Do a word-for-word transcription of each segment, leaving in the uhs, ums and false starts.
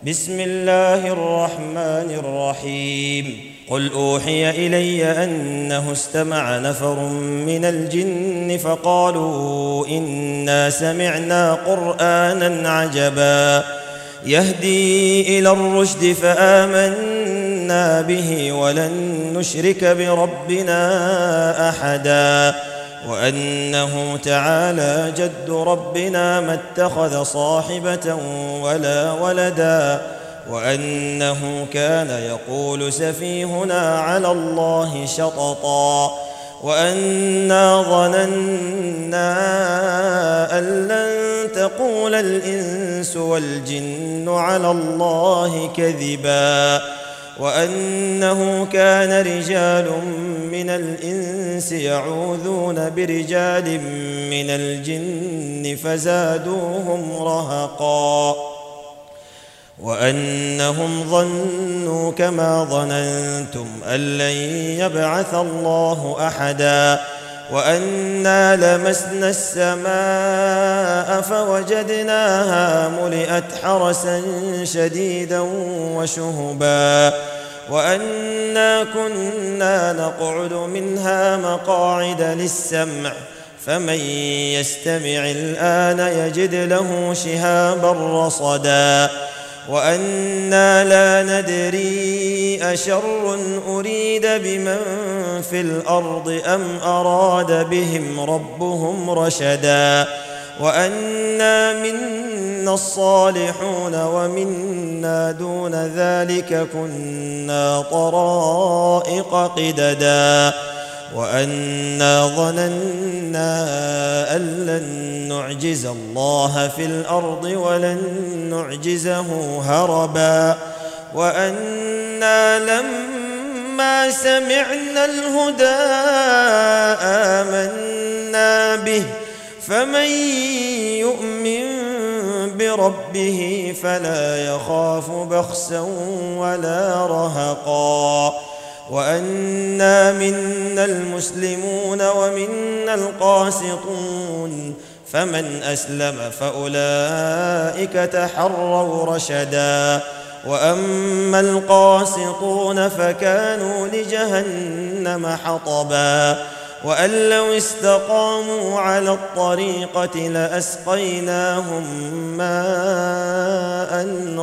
بسم الله الرحمن الرحيم قل أوحي إلي أنه استمع نفر من الجن فقالوا إنا سمعنا قرآنا عجبا يهدي إلى الرشد فآمنا به ولن نشرك بربنا أحدا وأنه تعالى جد ربنا ما اتخذ صاحبة ولا ولدا وأنه كان يقول سفيهنا على الله شططا وأنا ظننا أن لن تقول الإنس والجن على الله كذبا وأنه كان رجال من الإنس يعوذون برجال من الجن فزادوهم رهقا وأنهم ظنوا كما ظننتم أن لن يبعث الله أحدا وأنا لمسنا السماء فوجدناها ملئت حرسا شديدا وشهبا وأنا كنا نقعد منها مقاعد للسمع فمن يستمع الآن يجد له شهابا رصدا وأنا لا ندري أشر أريد بمن في الأرض أم أراد بهم ربهم رشدا وأنا منا الصالحون ومنا دون ذلك كنا طرائق قددا وأنا ظننا أن لن نعجز الله في الأرض ولن نعجزه هربا وأنا لما سمعنا الهدى آمنا به فمن يؤمن بربه فلا يخاف بخسا ولا رهقا وأنا منا المسلمون ومنا القاسطون فمن أسلم فأولئك تحروا رشدا وأما القاسطون فكانوا لجهنم حطبا وأن لو استقاموا على الطريقة لأسقيناهم ماء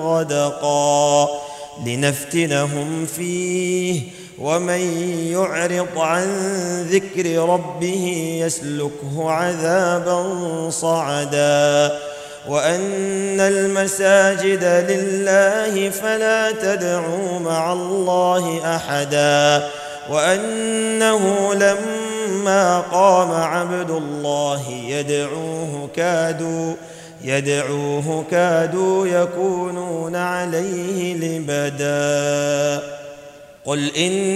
غدقا لنفتنهم فيه ومن يعرض عن ذكر ربه يسلكه عذابا صعدا وأن المساجد لله فلا تدعوا مع الله أحدا وأنه لما قام عبد الله يدعوه كادوا يدعوه كادوا يكونون عليه لبدا قل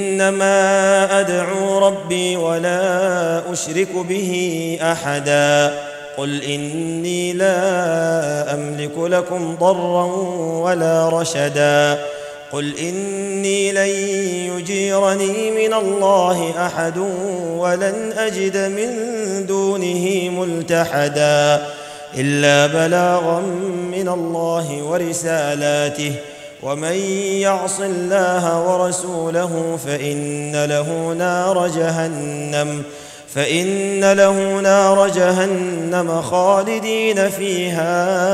إنما أدعو ربي ولا أشرك به أحدا قل إني لا أملك لكم ضرا ولا رشدا قل إني لن يجيرني من الله أحد ولن أجد من دونه ملتحدا إلا بلاغا من الله ورسالاته ومن يعص الله ورسوله فإن له نار جهنم فإن له نار جهنم خالدين فيها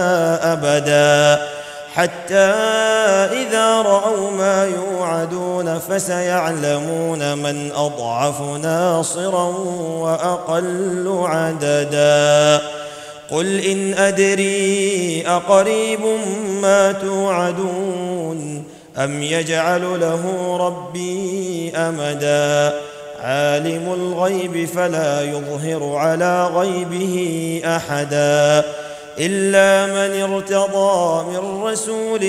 أبدا حتى إذا رأوا ما يوعدون فسيعلمون من أضعف ناصرا وأقل عددا قل إن أدري أقريب ما توعدون أم يجعل له ربي أمدا عالم الغيب فلا يظهر على غيبه أحدا إلا من ارتضى من رسول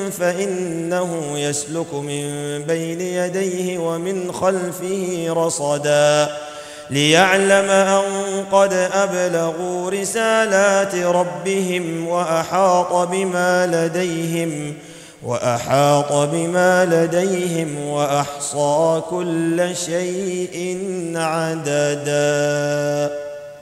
فإنه يسلك من بين يديه ومن خلفه رصدا ليعلم أن قد أبلغوا رسالات ربهم وأحاط بما لديهم وأحاط بما لديهم وأحصى كل شيء عددا.